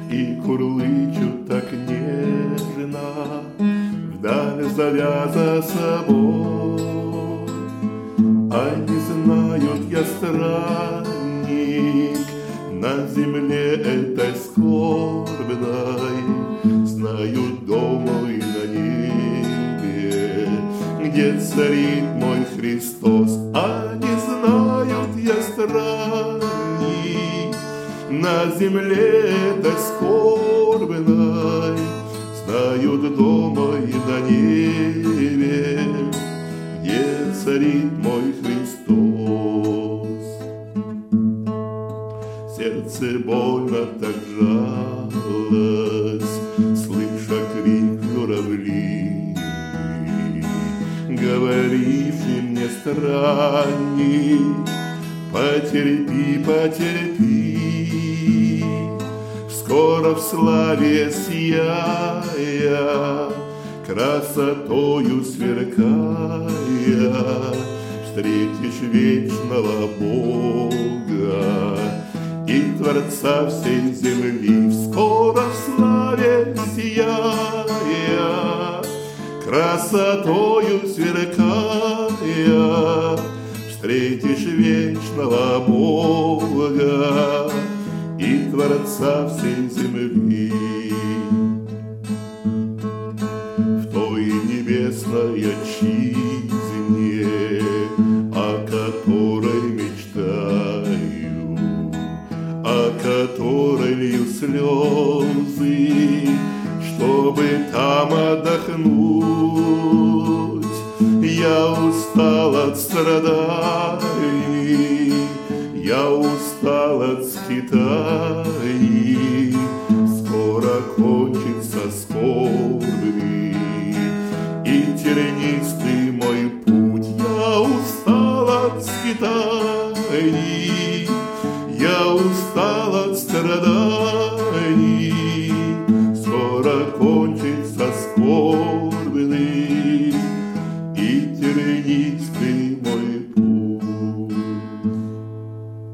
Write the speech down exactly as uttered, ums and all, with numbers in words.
и курлычут так нежно, вдаль зовя за собой. Они знают, я странник на земле этой скорбной, знают дом мой на небе, где царит мой Христос. Они знают, я странник на земле этой скорбной, знают дом мой на небе, где царит мой Христос. Сердце больно так жалось, слыша крик журавлей, говоривший мне странник: потерпи, потерпи, скоро в славе сияя, красотою сверкая, встретишь вечного Бога и Творца всей земли. Скоро в славе сияя, красотою сверкая, встретишь вечного Бога и Творца всей земли. В той небесной отчизне, о которой мечтаю, о которой лью слезы, чтобы там отдохнуть. Я устал от страданий, я устал от скитаний, скоро кончится скорби и тернистый мой путь. Я устал от скитаний, я устал от страданий,